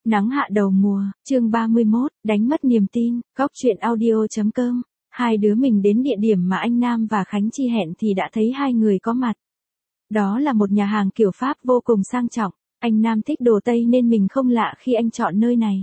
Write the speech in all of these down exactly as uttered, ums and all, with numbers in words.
Nắng hạ đầu mùa, chương ba mươi mốt, đánh mất niềm tin, góc chuyện audio chấm com. Hai đứa mình đến địa điểm mà anh Nam và Khánh Chi hẹn thì đã thấy hai người có mặt. Đó là một nhà hàng kiểu Pháp vô cùng sang trọng. Anh Nam thích đồ Tây nên mình không lạ khi anh chọn nơi này.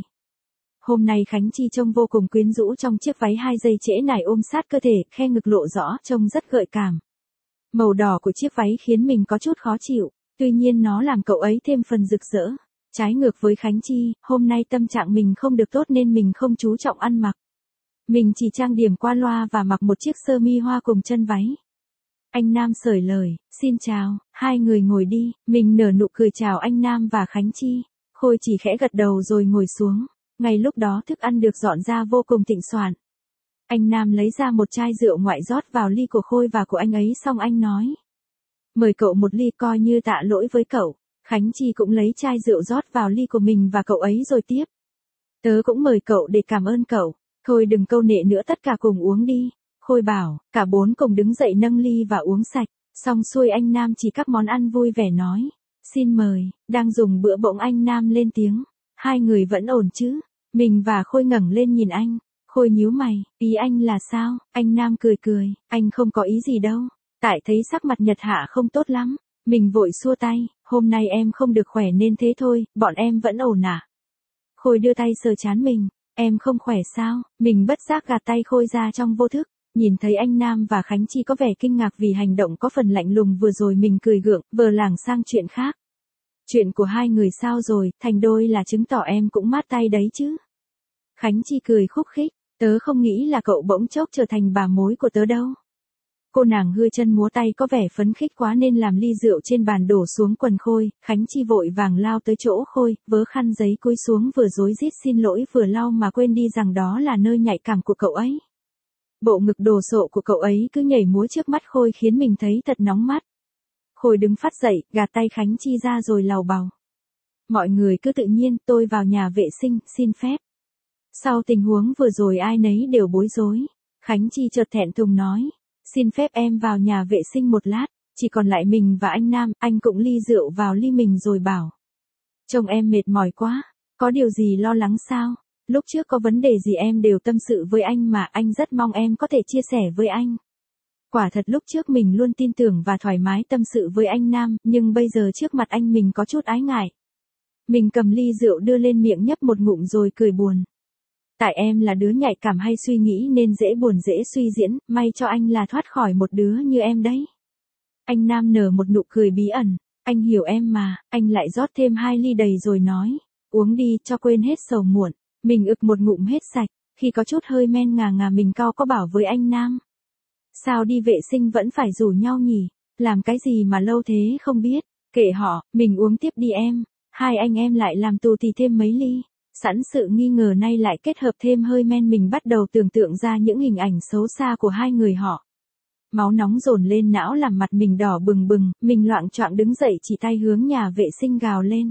Hôm nay Khánh Chi trông vô cùng quyến rũ trong chiếc váy hai dây trễ nải ôm sát cơ thể, khe ngực lộ rõ, trông rất gợi cảm. Màu đỏ của chiếc váy khiến mình có chút khó chịu, tuy nhiên nó làm cậu ấy thêm phần rực rỡ. Trái ngược với Khánh Chi, hôm nay tâm trạng mình không được tốt nên mình không chú trọng ăn mặc. Mình chỉ trang điểm qua loa và mặc một chiếc sơ mi hoa cùng chân váy. Anh Nam xởi lời, xin chào, hai người ngồi đi, mình nở nụ cười chào anh Nam và Khánh Chi. Khôi chỉ khẽ gật đầu rồi ngồi xuống, ngay lúc đó thức ăn được dọn ra vô cùng thịnh soạn. Anh Nam lấy ra một chai rượu ngoại rót vào ly của Khôi và của anh ấy xong anh nói. Mời cậu một ly coi như tạ lỗi với cậu. Khánh Chi cũng lấy chai rượu rót vào ly của mình và cậu ấy rồi tiếp. Tớ cũng mời cậu để cảm ơn cậu, thôi đừng câu nệ nữa tất cả cùng uống đi. Khôi bảo, cả bốn cùng đứng dậy nâng ly và uống sạch, xong xuôi anh Nam chỉ các món ăn vui vẻ nói. Xin mời, đang dùng bữa bỗng anh Nam lên tiếng. Hai người vẫn ổn chứ? Mình và Khôi ngẩng lên nhìn anh. Khôi nhíu mày, ý anh là sao? Anh Nam cười cười, anh không có ý gì đâu. Tại thấy sắc mặt Nhật Hạ không tốt lắm. Mình vội xua tay, hôm nay em không được khỏe nên thế thôi, bọn em vẫn ổn à? Khôi đưa tay sờ trán mình, em không khỏe sao? Mình bất giác gạt tay Khôi ra trong vô thức, nhìn thấy anh Nam và Khánh Chi có vẻ kinh ngạc vì hành động có phần lạnh lùng vừa rồi mình cười gượng, vờ lảng sang chuyện khác. Chuyện của hai người sao rồi, thành đôi là chứng tỏ em cũng mát tay đấy chứ? Khánh Chi cười khúc khích, tớ không nghĩ là cậu bỗng chốc trở thành bà mối của tớ đâu. Cô nàng hưa chân múa tay có vẻ phấn khích quá nên làm ly rượu trên bàn đổ xuống quần Khôi. Khánh Chi vội vàng lao tới chỗ Khôi, vớ khăn giấy cúi xuống vừa rối rít xin lỗi vừa lau mà quên đi rằng đó là nơi nhạy cảm của cậu ấy. Bộ ngực đồ sộ của cậu ấy cứ nhảy múa trước mắt Khôi khiến mình thấy thật nóng mắt. Khôi đứng phát dậy, gạt tay Khánh Chi ra rồi lầu bầu. Mọi người cứ tự nhiên, tôi vào nhà vệ sinh, xin phép. Sau tình huống vừa rồi ai nấy đều bối rối. Khánh Chi chợt thẹn thùng nói. Xin phép em vào nhà vệ sinh một lát, chỉ còn lại mình và anh Nam, anh cũng ly rượu vào ly mình rồi bảo. Trông em mệt mỏi quá, có điều gì lo lắng sao? Lúc trước có vấn đề gì em đều tâm sự với anh mà anh rất mong em có thể chia sẻ với anh. Quả thật lúc trước mình luôn tin tưởng và thoải mái tâm sự với anh Nam, nhưng bây giờ trước mặt anh mình có chút ái ngại. Mình cầm ly rượu đưa lên miệng nhấp một ngụm rồi cười buồn. Tại em là đứa nhạy cảm hay suy nghĩ nên dễ buồn dễ suy diễn, may cho anh là thoát khỏi một đứa như em đấy. Anh Nam nở một nụ cười bí ẩn, anh hiểu em mà, anh lại rót thêm hai ly đầy rồi nói, uống đi cho quên hết sầu muộn. Mình ực một ngụm hết sạch, khi có chút hơi men ngà ngà mình cau có bảo với anh Nam. Sao đi vệ sinh vẫn phải rủ nhau nhỉ, làm cái gì mà lâu thế không biết, kệ họ, mình uống tiếp đi em. Hai anh em lại làm tù thì thêm mấy ly. Sẵn sự nghi ngờ nay lại kết hợp thêm hơi men mình bắt đầu tưởng tượng ra những hình ảnh xấu xa của hai người họ. Máu nóng dồn lên não làm mặt mình đỏ bừng bừng, mình loạng choạng đứng dậy chỉ tay hướng nhà vệ sinh gào lên.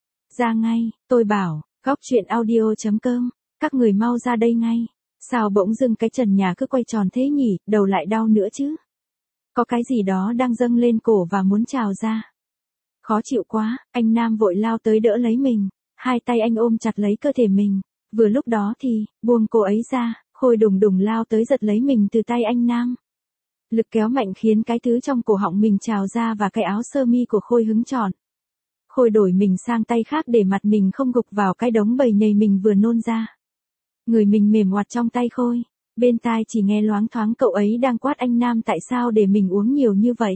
Ra ngay, tôi bảo, góc chuyện audio chấm com, các người mau ra đây ngay. Sao bỗng dưng cái trần nhà cứ quay tròn thế nhỉ, đầu lại đau nữa chứ. Có cái gì đó đang dâng lên cổ và muốn trào ra. Khó chịu quá, anh Nam vội lao tới đỡ lấy mình. Hai tay anh ôm chặt lấy cơ thể mình. Vừa lúc đó thì, buông cô ấy ra, Khôi đùng đùng lao tới giật lấy mình từ tay anh Nam. Lực kéo mạnh khiến cái thứ trong cổ họng mình trào ra và cái áo sơ mi của Khôi hứng tròn. Khôi đổi mình sang tay khác để mặt mình không gục vào cái đống bầy nhầy mình vừa nôn ra. Người mình mềm oặt trong tay Khôi, bên tai chỉ nghe loáng thoáng cậu ấy đang quát anh Nam tại sao để mình uống nhiều như vậy.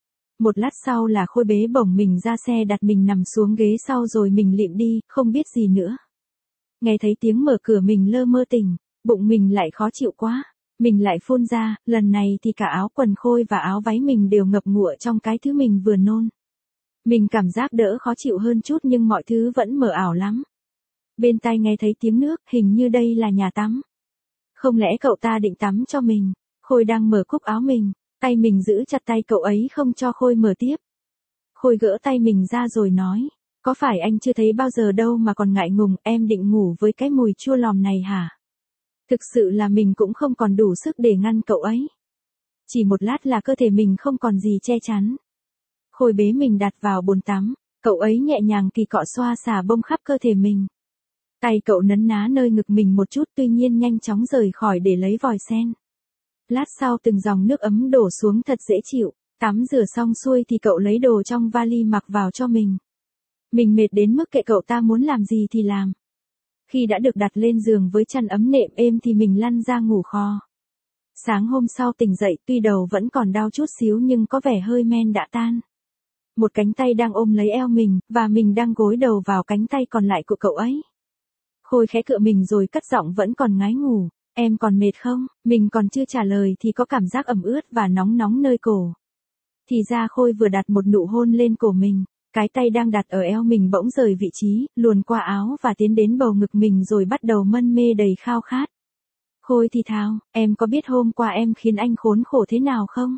Một lát sau là Khôi bế bổng mình ra xe đặt mình nằm xuống ghế sau rồi mình lịm đi, không biết gì nữa. Nghe thấy tiếng mở cửa mình lơ mơ tỉnh, bụng mình lại khó chịu quá. Mình lại phun ra, lần này thì cả áo quần Khôi và áo váy mình đều ngập ngụa trong cái thứ mình vừa nôn. Mình cảm giác đỡ khó chịu hơn chút nhưng mọi thứ vẫn mờ ảo lắm. Bên tai nghe thấy tiếng nước, hình như đây là nhà tắm. Không lẽ cậu ta định tắm cho mình? Khôi đang mở cúc áo mình. Tay mình giữ chặt tay cậu ấy không cho Khôi mở tiếp. Khôi gỡ tay mình ra rồi nói, có phải anh chưa thấy bao giờ đâu mà còn ngại ngùng, em định ngủ với cái mùi chua lòm này hả? Thực sự là mình cũng không còn đủ sức để ngăn cậu ấy. Chỉ một lát là cơ thể mình không còn gì che chắn. Khôi bế mình đặt vào bồn tắm, cậu ấy nhẹ nhàng kỳ cọ xoa xả bông khắp cơ thể mình. Tay cậu nấn ná nơi ngực mình một chút tuy nhiên nhanh chóng rời khỏi để lấy vòi sen. Lát sau từng dòng nước ấm đổ xuống thật dễ chịu, tắm rửa xong xuôi thì cậu lấy đồ trong vali mặc vào cho mình. Mình mệt đến mức kệ cậu ta muốn làm gì thì làm. Khi đã được đặt lên giường với chăn ấm nệm êm thì mình lăn ra ngủ kho. Sáng hôm sau tỉnh dậy tuy đầu vẫn còn đau chút xíu nhưng có vẻ hơi men đã tan. Một cánh tay đang ôm lấy eo mình, và mình đang gối đầu vào cánh tay còn lại của cậu ấy. Khôi khẽ cựa mình rồi cất giọng vẫn còn ngái ngủ. Em còn mệt không? Mình còn chưa trả lời thì có cảm giác ẩm ướt và nóng nóng nơi cổ. Thì ra Khôi vừa đặt một nụ hôn lên cổ mình. Cái tay đang đặt ở eo mình bỗng rời vị trí, luồn qua áo và tiến đến bầu ngực mình rồi bắt đầu mân mê đầy khao khát. Khôi thì thào, em có biết hôm qua em khiến anh khốn khổ thế nào không?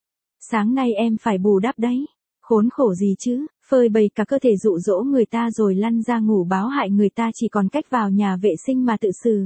Sáng nay em phải bù đắp đấy. Khốn khổ gì chứ, phơi bày cả cơ thể dụ dỗ người ta rồi lăn ra ngủ báo hại người ta chỉ còn cách vào nhà vệ sinh mà tự xử.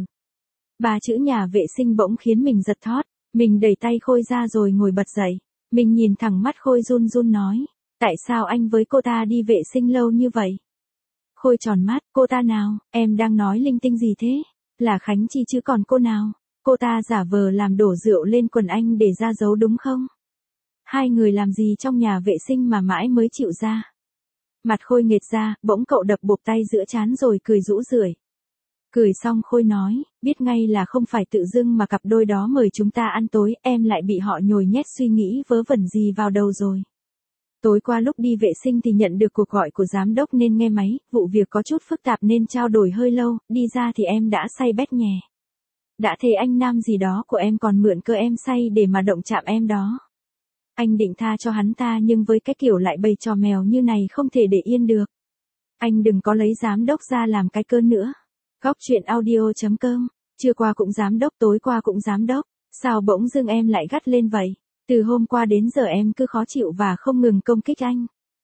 Ba chữ nhà vệ sinh bỗng khiến mình giật thót, mình đẩy tay Khôi ra rồi ngồi bật dậy. Mình nhìn thẳng mắt Khôi run run nói, tại sao anh với cô ta đi vệ sinh lâu như vậy? Khôi tròn mắt, cô ta nào, em đang nói linh tinh gì thế? Là Khánh Chi chứ còn cô nào? Cô ta giả vờ làm đổ rượu lên quần anh để ra dấu đúng không? Hai người làm gì trong nhà vệ sinh mà mãi mới chịu ra? Mặt Khôi nghệt ra, bỗng cậu đập bộp tay giữa trán rồi cười rũ rượi. Cười xong Khôi nói, biết ngay là không phải tự dưng mà cặp đôi đó mời chúng ta ăn tối, em lại bị họ nhồi nhét suy nghĩ vớ vẩn gì vào đầu rồi. Tối qua lúc đi vệ sinh thì nhận được cuộc gọi của giám đốc nên nghe máy, vụ việc có chút phức tạp nên trao đổi hơi lâu, đi ra thì em đã say bét nhè. Đã thế anh nam gì đó của em còn mượn cơ em say để mà động chạm em đó. Anh định tha cho hắn ta nhưng với cái kiểu lại bày trò mèo như này không thể để yên được. Anh đừng có lấy giám đốc ra làm cái cơn nữa. Góc truyện audio chấm com, trưa qua cũng giám đốc tối qua cũng giám đốc, sao bỗng dưng em lại gắt lên vậy? Từ hôm qua đến giờ em cứ khó chịu và không ngừng công kích anh.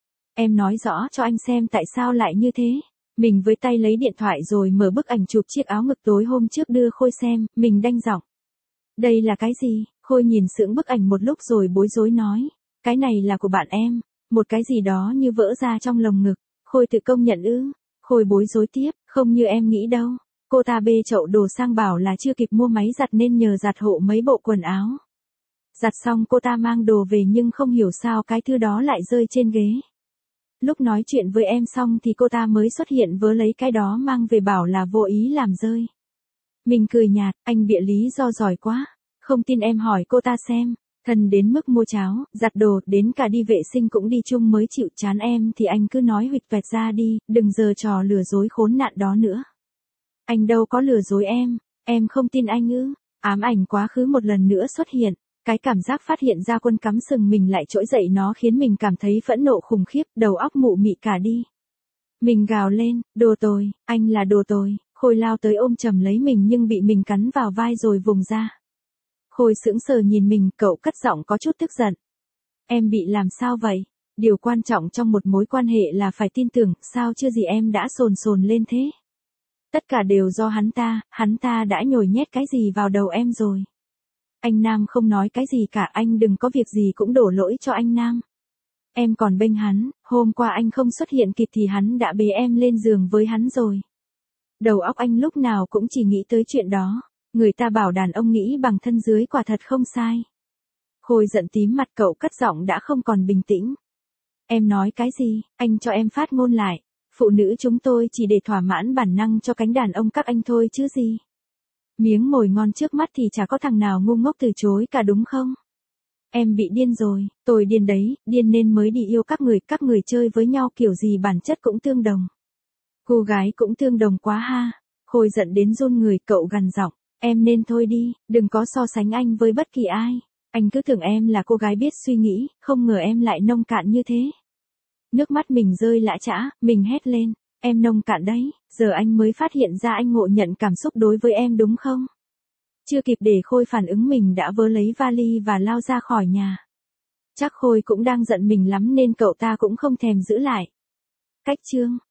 Em nói rõ cho anh xem tại sao lại như thế. Mình với tay lấy điện thoại rồi mở bức ảnh chụp chiếc áo ngực tối hôm trước đưa Khôi xem, mình đanh giọng. Đây là cái gì? Khôi nhìn sững bức ảnh một lúc rồi bối rối nói. Cái này là của bạn em, một cái gì đó như vỡ ra trong lồng ngực. Khôi tự công nhận ư? Khôi bối rối tiếp, không như em nghĩ đâu. Cô ta bê chậu đồ sang bảo là chưa kịp mua máy giặt nên nhờ giặt hộ mấy bộ quần áo. Giặt xong cô ta mang đồ về nhưng không hiểu sao cái thứ đó lại rơi trên ghế. Lúc nói chuyện với em xong thì cô ta mới xuất hiện vớ lấy cái đó mang về bảo là vô ý làm rơi. Mình cười nhạt, anh bịa lý do giỏi quá. Không tin em hỏi cô ta xem. Thân đến mức mua cháo, giặt đồ, đến cả đi vệ sinh cũng đi chung mới chịu, chán em thì anh cứ nói huỵch toẹt ra đi, đừng giở trò lừa dối khốn nạn đó nữa. Anh đâu có lừa dối em, em không tin anh ư? Ám ảnh quá khứ một lần nữa xuất hiện. Cái cảm giác phát hiện ra quân cắm sừng mình lại trỗi dậy nó khiến mình cảm thấy phẫn nộ khủng khiếp, đầu óc mụ mị cả đi. Mình gào lên, đồ tồi, anh là đồ tồi. Khôi lao tới ôm chầm lấy mình nhưng bị mình cắn vào vai rồi vùng ra. Khôi sững sờ nhìn mình, cậu cất giọng có chút tức giận. Em bị làm sao vậy? Điều quan trọng trong một mối quan hệ là phải tin tưởng, sao chưa gì em đã sồn sồn lên thế? Tất cả đều do hắn ta, hắn ta đã nhồi nhét cái gì vào đầu em rồi. Anh Nam không nói cái gì cả, anh đừng có việc gì cũng đổ lỗi cho anh Nam. Em còn bênh hắn, hôm qua anh không xuất hiện kịp thì hắn đã bế em lên giường với hắn rồi. Đầu óc anh lúc nào cũng chỉ nghĩ tới chuyện đó. Người ta bảo đàn ông nghĩ bằng thân dưới quả thật không sai. Khôi giận tím mặt, cậu cất giọng đã không còn bình tĩnh. Em nói cái gì, anh cho em phát ngôn lại. Phụ nữ chúng tôi chỉ để thỏa mãn bản năng cho cánh đàn ông các anh thôi chứ gì. Miếng mồi ngon trước mắt thì chả có thằng nào ngu ngốc từ chối cả đúng không? Em bị điên rồi, tôi điên đấy, điên nên mới đi yêu các người, các người chơi với nhau kiểu gì bản chất cũng tương đồng. Cô gái cũng tương đồng quá ha. Khôi giận đến run người, cậu gằn giọng. Em nên thôi đi, đừng có so sánh anh với bất kỳ ai. Anh cứ tưởng em là cô gái biết suy nghĩ, không ngờ em lại nông cạn như thế. Nước mắt mình rơi lã chã, mình hét lên. Em nông cạn đấy, giờ anh mới phát hiện ra anh ngộ nhận cảm xúc đối với em đúng không? Chưa kịp để Khôi phản ứng mình đã vớ lấy vali và lao ra khỏi nhà. Chắc Khôi cũng đang giận mình lắm nên cậu ta cũng không thèm giữ lại. Cách chương